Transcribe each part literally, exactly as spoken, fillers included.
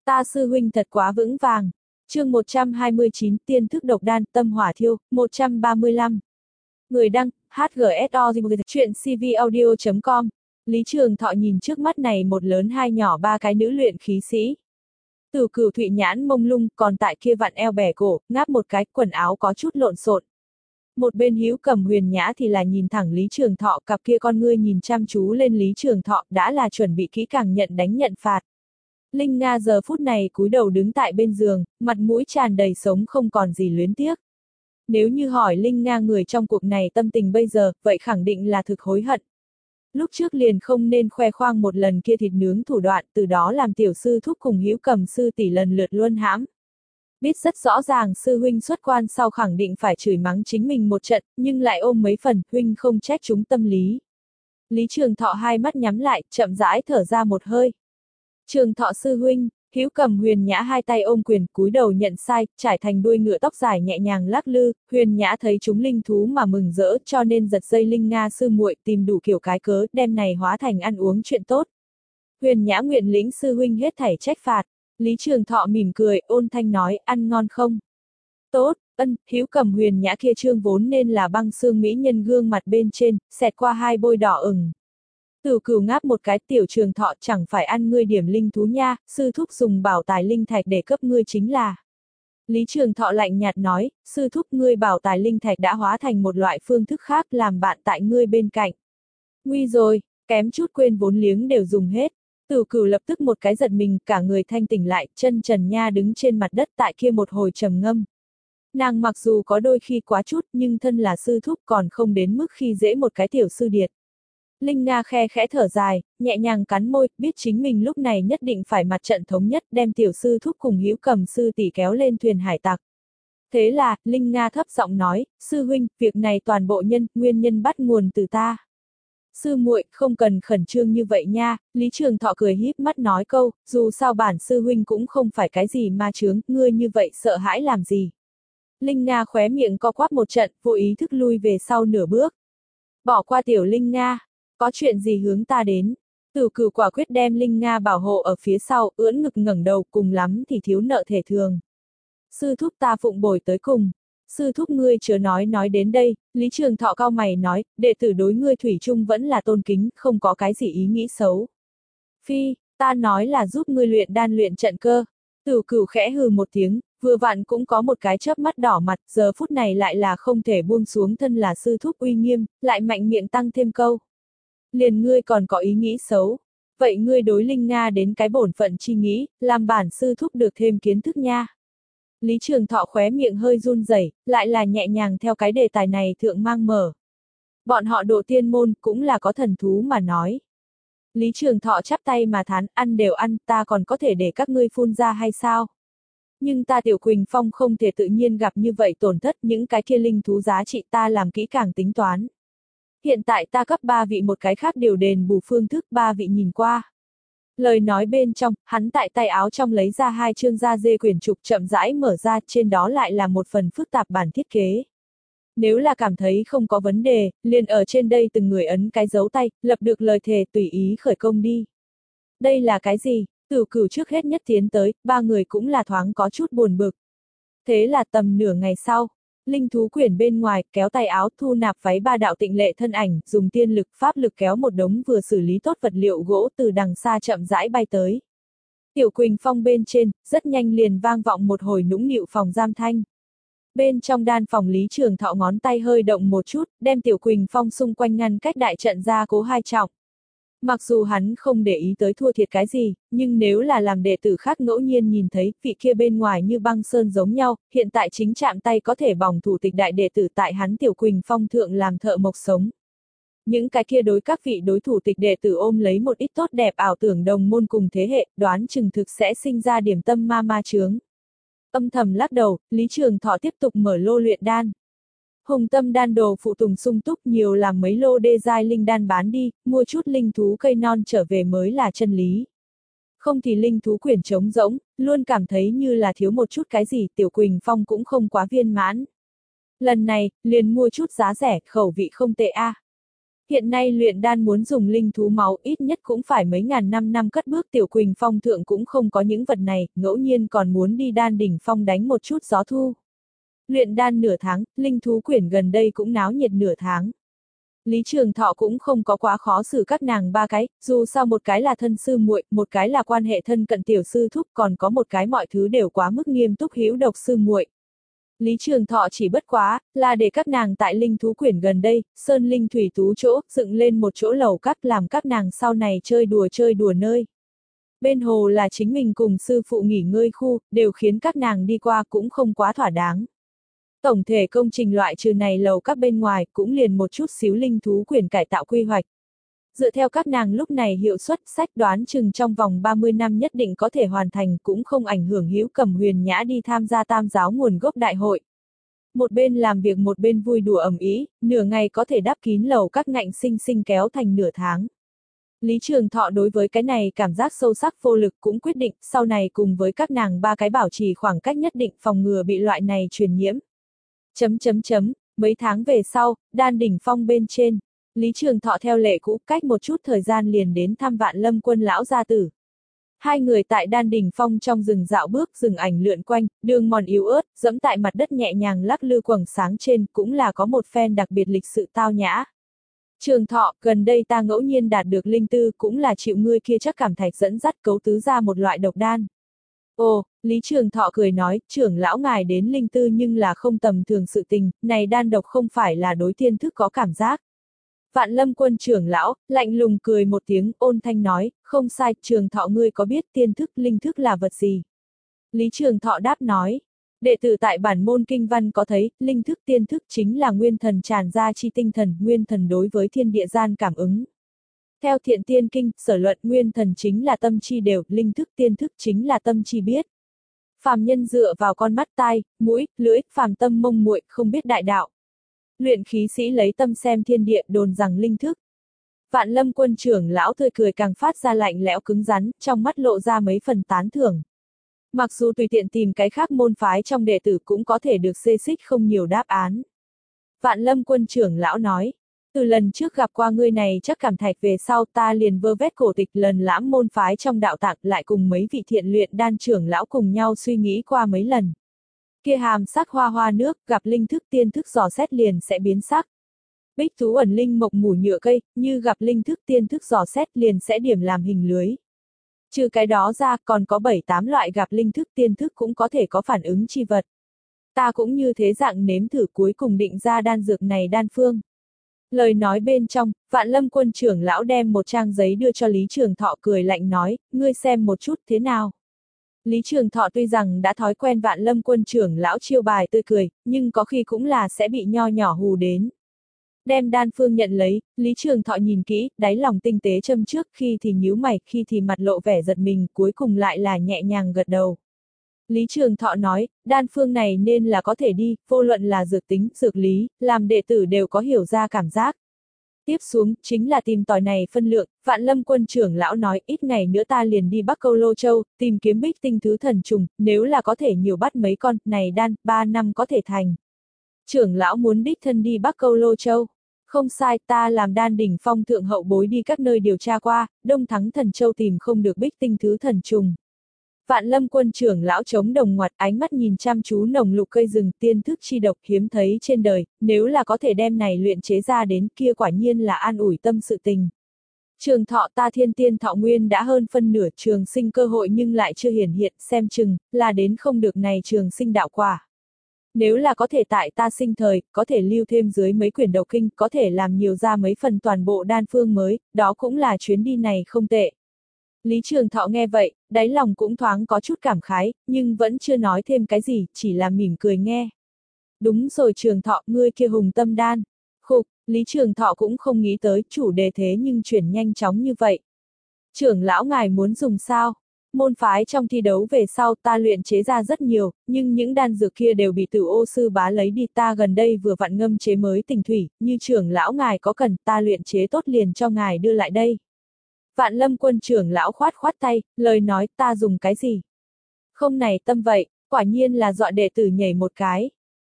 Ta sư huynh thật quá vững vàng. Chương một trăm hai mươi chín, tiên thức độc đan, tâm hỏa thiêu, một trăm ba mươi lăm. Người đăng, hát giê ét o, chuyện c v audio chấm com. Lý Trường Thọ nhìn trước mắt này một lớn hai nhỏ ba cái nữ luyện khí sĩ. Từ Cửu Thụy nhãn mông lung, còn tại kia vặn eo bẻ cổ, ngáp một cái, quần áo có chút lộn xộn. Một bên Hữu Cầm Huyền Nhã thì là nhìn thẳng Lý Trường Thọ, cặp kia con ngươi nhìn chăm chú lên Lý Trường Thọ, đã là chuẩn bị kỹ càng nhận đánh nhận phạt. Linh Nga giờ phút này cúi đầu đứng tại bên giường, mặt mũi tràn đầy sống không còn gì luyến tiếc. Nếu như hỏi Linh Nga người trong cuộc này tâm tình bây giờ, vậy khẳng định là thực hối hận. Lúc trước liền không nên khoe khoang một lần kia thịt nướng thủ đoạn, từ đó làm tiểu sư thúc cùng Hữu Cầm sư tỷ lần lượt luân hãm. Biết rất rõ ràng sư huynh xuất quan sau khẳng định phải chửi mắng chính mình một trận, nhưng lại ôm mấy phần, huynh không trách chúng tâm lý. Lý Trường Thọ hai mắt nhắm lại, chậm rãi thở ra một hơi. Trường Thọ sư huynh, Hữu Cầm Huyền Nhã hai tay ôm quyền, cúi đầu nhận sai, trải thành đuôi ngựa tóc dài nhẹ nhàng lắc lư, Huyền Nhã thấy chúng linh thú mà mừng rỡ, cho nên giật dây Linh Nga sư muội, tìm đủ kiểu cái cớ, đem này hóa thành ăn uống chuyện tốt. Huyền Nhã nguyện lĩnh sư huynh hết thảy trách phạt. Lý Trường Thọ mỉm cười, ôn thanh nói, ăn ngon không? Tốt, ân, Hữu Cầm Huyền Nhã kia trương vốn nên là băng xương mỹ nhân gương mặt bên trên, xẹt qua hai bôi đỏ ửng. Từ Cửu ngáp một cái, tiểu Trường Thọ chẳng phải ăn ngươi điểm linh thú nha, sư thúc dùng bảo tài linh thạch để cấp ngươi chính là. Lý Trường Thọ lạnh nhạt nói, sư thúc ngươi bảo tài linh thạch đã hóa thành một loại phương thức khác làm bạn tại ngươi bên cạnh. Nguy rồi, kém chút quên vốn liếng đều dùng hết. Từ Cửu lập tức một cái giật mình, cả người thanh tỉnh lại, chân trần nha đứng trên mặt đất tại kia một hồi trầm ngâm. Nàng mặc dù có đôi khi quá chút, nhưng thân là sư thúc còn không đến mức khi dễ một cái tiểu sư điệt. Linh Nga khe khẽ thở dài, nhẹ nhàng cắn môi, biết chính mình lúc này nhất định phải mặt trận thống nhất, đem tiểu sư thúc cùng Hữu Cầm sư tỷ kéo lên thuyền hải tặc. Thế là, Linh Nga thấp giọng nói, sư huynh, việc này toàn bộ nhân, nguyên nhân bắt nguồn từ ta. Sư muội, không cần khẩn trương như vậy nha, Lý Trường Thọ cười híp mắt nói câu, dù sao bản sư huynh cũng không phải cái gì ma chướng, ngươi như vậy sợ hãi làm gì. Linh Nga khóe miệng co quắp một trận, vô ý thức lui về sau nửa bước. Bỏ qua tiểu Linh Nga, có chuyện gì hướng ta đến. Từ Cửu quả quyết đem Linh Nga bảo hộ ở phía sau, ưỡn ngực ngẩng đầu, cùng lắm thì thiếu nợ thể thường. Sư thúc ta phụng bồi tới cùng. Sư thúc ngươi chớ nói nói đến đây, Lý Trường Thọ cau mày nói, đệ tử đối ngươi thủy chung vẫn là tôn kính, không có cái gì ý nghĩ xấu. Phi, ta nói là giúp ngươi luyện đan luyện trận cơ. Từ Cửu khẽ hừ một tiếng, vừa vặn cũng có một cái chớp mắt đỏ mặt, giờ phút này lại là không thể buông xuống thân là sư thúc uy nghiêm, lại mạnh miệng tăng thêm câu. Liền ngươi còn có ý nghĩ xấu. Vậy ngươi đối Linh Nga đến cái bổn phận chi nghĩ, làm bản sư thúc được thêm kiến thức nha. Lý Trường Thọ khóe miệng hơi run rẩy, lại là nhẹ nhàng theo cái đề tài này thượng mang mở. Bọn họ độ tiên môn cũng là có thần thú mà nói. Lý Trường Thọ chắp tay mà thán, ăn đều ăn, ta còn có thể để các ngươi phun ra hay sao? Nhưng ta Tiểu Quỳnh Phong không thể tự nhiên gặp như vậy tổn thất, những cái kia linh thú giá trị ta làm kỹ càng tính toán. Hiện tại ta cấp ba vị một cái khác điều đền bù phương thức, ba vị nhìn qua. Lời nói bên trong, hắn tại tay áo trong lấy ra hai chương da dê quyển trục chậm rãi mở ra, trên đó lại là một phần phức tạp bản thiết kế. Nếu là cảm thấy không có vấn đề, liền ở trên đây từng người ấn cái dấu tay, lập được lời thề tùy ý khởi công đi. Đây là cái gì? Từ Cửu trước hết nhất tiến tới, ba người cũng là thoáng có chút buồn bực. Thế là tầm nửa ngày sau, linh thú quyển bên ngoài, kéo tay áo thu nạp váy ba đạo tịnh lệ thân ảnh, dùng tiên lực pháp lực kéo một đống vừa xử lý tốt vật liệu gỗ từ đằng xa chậm rãi bay tới. Tiểu Quỳnh Phong bên trên, rất nhanh liền vang vọng một hồi nũng nịu phòng giam thanh. Bên trong đan phòng Lý Trường Thọ ngón tay hơi động một chút, đem Tiểu Quỳnh Phong xung quanh ngăn cách đại trận ra cố hai trọng. Mặc dù hắn không để ý tới thua thiệt cái gì, nhưng nếu là làm đệ tử khác ngẫu nhiên nhìn thấy vị kia bên ngoài như băng sơn giống nhau, hiện tại chính chạm tay có thể bỏng thủ tịch đại đệ tử tại hắn Tiểu Quỳnh Phong thượng làm thợ mộc sống. Những cái kia đối các vị đối thủ tịch đệ tử ôm lấy một ít tốt đẹp ảo tưởng đồng môn cùng thế hệ, đoán chừng thực sẽ sinh ra điểm tâm ma ma chướng. Âm thầm lắc đầu, Lý Trường Thọ tiếp tục mở lô luyện đan. Hùng tâm đan đồ phụ tùng sung túc, nhiều làm mấy lô đê giai linh đan bán đi, mua chút linh thú cây non trở về mới là chân lý. Không thì linh thú quyển trống rỗng, luôn cảm thấy như là thiếu một chút cái gì, Tiểu Quỳnh Phong cũng không quá viên mãn. Lần này, liền mua chút giá rẻ, khẩu vị không tệ a. À. Hiện nay luyện đan muốn dùng linh thú máu ít nhất cũng phải mấy ngàn năm năm cất bước, Tiểu Quỳnh Phong thượng cũng không có những vật này, ngẫu nhiên còn muốn đi đan đỉnh phong đánh một chút gió thu. Luyện đan nửa tháng, linh thú quyển gần đây cũng náo nhiệt nửa tháng. Lý Trường Thọ cũng không có quá khó xử các nàng ba cái, dù sao một cái là thân sư muội, một cái là quan hệ thân cận tiểu sư thúc, còn có một cái mọi thứ đều quá mức nghiêm túc hữu độc sư muội. Lý Trường Thọ chỉ bất quá, là để các nàng tại linh thú quyển gần đây, sơn linh thủy tú chỗ, dựng lên một chỗ lầu các làm các nàng sau này chơi đùa chơi đùa nơi. Bên hồ là chính mình cùng sư phụ nghỉ ngơi khu, đều khiến các nàng đi qua cũng không quá thỏa đáng. Tổng thể công trình loại trừ này lầu các bên ngoài cũng liền một chút xíu linh thú quyển cải tạo quy hoạch. Dựa theo các nàng lúc này hiệu suất sách đoán chừng trong vòng ba mươi năm nhất định có thể hoàn thành, cũng không ảnh hưởng Hữu Cầm Huyền Nhã đi tham gia tam giáo nguồn gốc đại hội. Một bên làm việc một bên vui đùa ầm ĩ, nửa ngày có thể đắp kín lầu các ngạnh sinh sinh kéo thành nửa tháng. Lý Trường Thọ đối với cái này cảm giác sâu sắc vô lực, cũng quyết định sau này cùng với các nàng ba cái bảo trì khoảng cách nhất định, phòng ngừa bị loại này truyền nhiễm. Chấm chấm chấm, mấy tháng về sau, đan đỉnh phong bên trên, Lý Trường Thọ theo lệ cũ cách một chút thời gian liền đến thăm Vạn Lâm Quân lão gia tử. Hai người tại đan đỉnh phong trong rừng dạo bước, rừng ảnh lượn quanh, đường mòn yếu ớt, dẫm tại mặt đất nhẹ nhàng lắc lư quầng sáng trên, cũng là có một phen đặc biệt lịch sự tao nhã. Trường Thọ, gần đây ta ngẫu nhiên đạt được linh tư, cũng là chịu ngươi kia chắc cảm thạch dẫn dắt cấu tứ ra một loại độc đan. Ồ, Lý Trường Thọ cười nói, trưởng lão ngài đến linh tư nhưng là không tầm thường sự tình, này đan độc không phải là đối tiên thức có cảm giác. Vạn Lâm Quân trưởng lão, lạnh lùng cười một tiếng, ôn thanh nói, không sai, Trường Thọ ngươi có biết tiên thức, linh thức là vật gì? Lý Trường Thọ đáp nói, đệ tử tại bản môn kinh văn có thấy, linh thức tiên thức chính là nguyên thần tràn ra chi tinh thần, nguyên thần đối với thiên địa gian cảm ứng. Theo Thiện Tiên Kinh, sở luận nguyên thần chính là tâm chi đều, linh thức tiên thức chính là tâm chi biết. Phàm nhân dựa vào con mắt tai, mũi, lưỡi, phàm tâm mông muội, không biết đại đạo. Luyện khí sĩ lấy tâm xem thiên địa, đồn rằng linh thức. Vạn Lâm Quân trưởng lão tươi cười càng phát ra lạnh lẽo cứng rắn, trong mắt lộ ra mấy phần tán thưởng. Mặc dù tùy tiện tìm cái khác môn phái trong đệ tử cũng có thể được xê xích không nhiều đáp án. Vạn Lâm Quân trưởng lão nói, từ lần trước gặp qua ngươi này chắc cảm thạch về sau ta liền vơ vét cổ tịch lần lãm môn phái trong đạo tạng, lại cùng mấy vị thiện luyện đan trưởng lão cùng nhau suy nghĩ qua mấy lần. Kia hàm sắc hoa hoa nước, gặp linh thức tiên thức dò xét liền sẽ biến sắc. Bích thú ẩn linh mộc mủ nhựa cây, như gặp linh thức tiên thức dò xét liền sẽ điểm làm hình lưới. Trừ cái đó ra, còn có bảy tám loại gặp linh thức tiên thức cũng có thể có phản ứng chi vật. Ta cũng như thế dạng nếm thử, cuối cùng định ra đan dược này đan phương. Lời nói bên trong, Vạn Lâm Quân trưởng lão đem một trang giấy đưa cho Lý Trường Thọ, cười lạnh nói, ngươi xem một chút thế nào. Lý Trường Thọ tuy rằng đã thói quen Vạn Lâm Quân trưởng lão chiêu bài tươi cười, nhưng có khi cũng là sẽ bị nho nhỏ hù đến. Đem đan phương nhận lấy, Lý Trường Thọ nhìn kỹ, đáy lòng tinh tế châm trước, khi thì nhíu mày, khi thì mặt lộ vẻ giật mình, cuối cùng lại là nhẹ nhàng gật đầu. Lý Trường Thọ nói, đan phương này nên là có thể đi, vô luận là dược tính, dược lý, làm đệ tử đều có hiểu ra cảm giác. Tiếp xuống, chính là tìm tòi này phân lượng, Vạn Lâm Quân trưởng lão nói, ít ngày nữa ta liền đi Bắc Câu Lô Châu, tìm kiếm bích tinh thứ thần trùng, nếu là có thể nhiều bắt mấy con, này đan, ba năm có thể thành. Trưởng lão muốn đích thân đi Bắc Câu Lô Châu. Không sai, ta làm đan đỉnh phong thượng hậu bối đi các nơi điều tra qua, Đông Thắng Thần Châu tìm không được bích tinh thứ thần trùng. Vạn Lâm Quân trưởng lão chống đồng ngoặt, ánh mắt nhìn chăm chú nồng lục cây rừng, tiên thức chi độc hiếm thấy trên đời, nếu là có thể đem này luyện chế ra đến kia quả nhiên là an ủi tâm sự tình. Trường Thọ ta thiên tiên thọ nguyên đã hơn phân nửa, trường sinh cơ hội nhưng lại chưa hiển hiện, xem chừng, là đến không được này trường sinh đạo quả. Nếu là có thể tại ta sinh thời, có thể lưu thêm dưới mấy quyển độc kinh, có thể làm nhiều ra mấy phần toàn bộ đan phương mới, đó cũng là chuyến đi này không tệ. Lý Trường Thọ nghe vậy, đáy lòng cũng thoáng có chút cảm khái, nhưng vẫn chưa nói thêm cái gì, chỉ là mỉm cười nghe. Đúng rồi Trường Thọ, ngươi kia hùng tâm đan. Khục, Lý Trường Thọ cũng không nghĩ tới chủ đề thế nhưng chuyển nhanh chóng như vậy. Trưởng lão ngài muốn dùng sao? Môn phái trong thi đấu về sau ta luyện chế ra rất nhiều, nhưng những đan dược kia đều bị Tử Ô sư bá lấy đi, ta gần đây vừa vặn ngâm chế mới tình thủy, như trưởng lão ngài có cần ta luyện chế tốt liền cho ngài đưa lại đây. Vạn Lâm Quân trưởng lão khoát khoát tay, lời nói ta dùng cái gì? Không này tâm vậy, quả nhiên là dọa đệ tử nhảy một cái.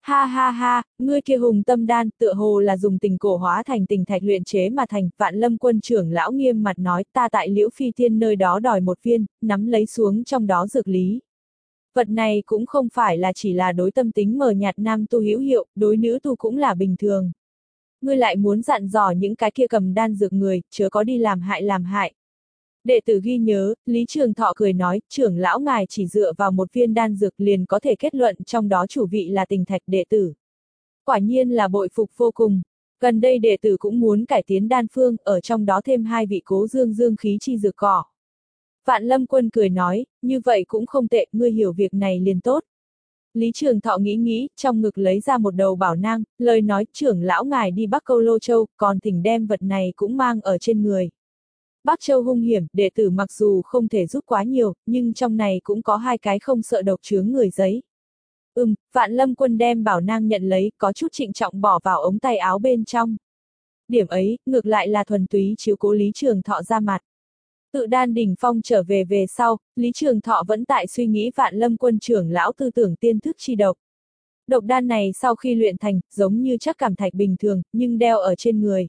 Ha ha ha, ngươi kia hùng tâm đan tựa hồ là dùng tình cổ hóa thành tình thạch luyện chế mà thành. Vạn Lâm Quân trưởng lão nghiêm mặt nói, ta tại Liễu Phi Thiên nơi đó đòi một viên, nắm lấy xuống trong đó dược lý. Vật này cũng không phải là chỉ là đối tâm tính mờ nhạt nam tu hữu hiệu, đối nữ tu cũng là bình thường. Ngươi lại muốn dặn dò những cái kia cầm đan dược người, chớ có đi làm hại làm hại. Đệ tử ghi nhớ, Lý Trường Thọ cười nói, trưởng lão ngài chỉ dựa vào một viên đan dược liền có thể kết luận trong đó chủ vị là tình thạch đệ tử. Quả nhiên là bội phục vô cùng. Gần đây đệ tử cũng muốn cải tiến đan phương, ở trong đó thêm hai vị cố dương dương khí chi dược cỏ. Vạn Lâm Quân cười nói, như vậy cũng không tệ, ngươi hiểu việc này liền tốt. Lý Trường Thọ nghĩ nghĩ, trong ngực lấy ra một đầu bảo nang, lời nói, trưởng lão ngài đi Bắc Câu Lô Châu, còn thỉnh đem vật này cũng mang ở trên người. Bắc Châu hung hiểm, đệ tử mặc dù không thể giúp quá nhiều, nhưng trong này cũng có hai cái không sợ độc chướng người giấy. Ừm, Vạn Lâm Quân đem bảo nang nhận lấy, có chút trịnh trọng bỏ vào ống tay áo bên trong. Điểm ấy, ngược lại là thuần túy chiếu cố Lý Trường Thọ ra mặt. Tự đan đỉnh phong trở về về sau, Lý Trường Thọ vẫn tại suy nghĩ Vạn Lâm Quân trưởng lão tư tưởng tiên thức chi độc. Độc đan này sau khi luyện thành, giống như chắc cảm thạch bình thường, nhưng đeo ở trên người.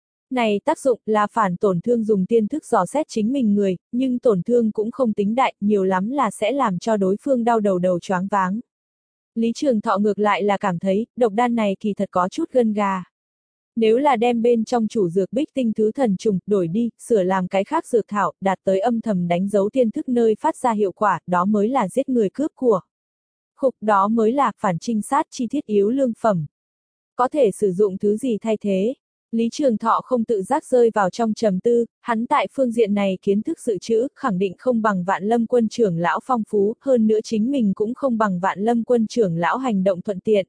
Này tác dụng là phản tổn thương dùng tiên thức dò xét chính mình người, nhưng tổn thương cũng không tính đại, nhiều lắm là sẽ làm cho đối phương đau đầu đầu choáng váng. Lý Trường Thọ ngược lại là cảm thấy, độc đan này kỳ thật có chút gân gà. Nếu là đem bên trong chủ dược bích tinh thứ thần trùng, đổi đi, sửa làm cái khác dược thảo, đạt tới âm thầm đánh dấu tiên thức nơi phát ra hiệu quả, đó mới là giết người cướp của. Khục, đó mới là phản trinh sát chi thiết yếu lương phẩm. Có thể sử dụng thứ gì thay thế? Lý Trường Thọ không tự giác rơi vào trong trầm tư, hắn tại phương diện này kiến thức dự trữ, khẳng định không bằng Vạn Lâm Quân trưởng lão phong phú, hơn nữa chính mình cũng không bằng Vạn Lâm Quân trưởng lão hành động thuận tiện.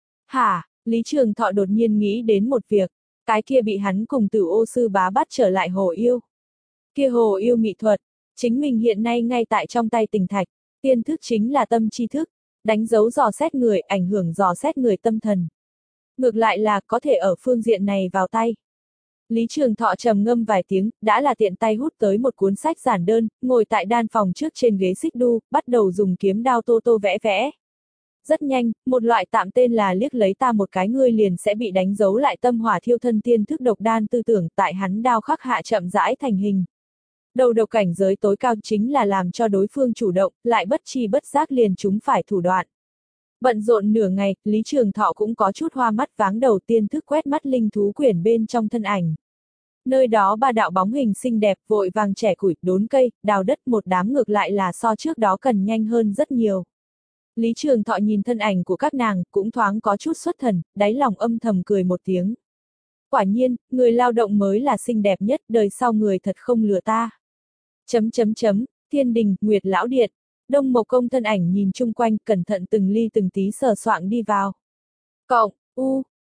Hả? Lý Trường Thọ đột nhiên nghĩ đến một việc, cái kia bị hắn cùng Tử Ô sư bá bắt trở lại hồ yêu. Kia hồ yêu mỹ thuật, chính mình hiện nay ngay tại trong tay tình thạch, tiên thức chính là tâm tri thức, đánh dấu dò xét người, ảnh hưởng dò xét người tâm thần. Ngược lại là có thể ở phương diện này vào tay. Lý Trường Thọ trầm ngâm vài tiếng, đã là tiện tay hút tới một cuốn sách giản đơn, ngồi tại đan phòng trước trên ghế xích đu, bắt đầu dùng kiếm đao tô tô vẽ vẽ. Rất nhanh, một loại tạm tên là liếc lấy ta một cái ngươi liền sẽ bị đánh dấu lại tâm hỏa thiêu thân tiên thức độc đan tư tưởng tại hắn đao khắc hạ chậm rãi thành hình. Đầu độc cảnh giới tối cao chính là làm cho đối phương chủ động, lại bất chi bất giác liền chúng phải thủ đoạn. Bận rộn nửa ngày, Lý Trường Thọ cũng có chút hoa mắt váng đầu tiên thức quét mắt linh thú quyển bên trong thân ảnh. Nơi đó ba đạo bóng hình xinh đẹp vội vàng trẻ củi, đốn cây, đào đất một đám ngược lại là so trước đó cần nhanh hơn rất nhiều. Lý Trường Thọ nhìn thân ảnh của các nàng, cũng thoáng có chút xuất thần, đáy lòng âm thầm cười một tiếng. Quả nhiên, người lao động mới là xinh đẹp nhất, đời sau người thật không lừa ta. Chấm chấm chấm, Thiên Đình, Nguyệt Lão Điện. Đông Mộc Công thân ảnh nhìn chung quanh, cẩn thận từng ly từng tí sờ soạng đi vào. Cộng, u,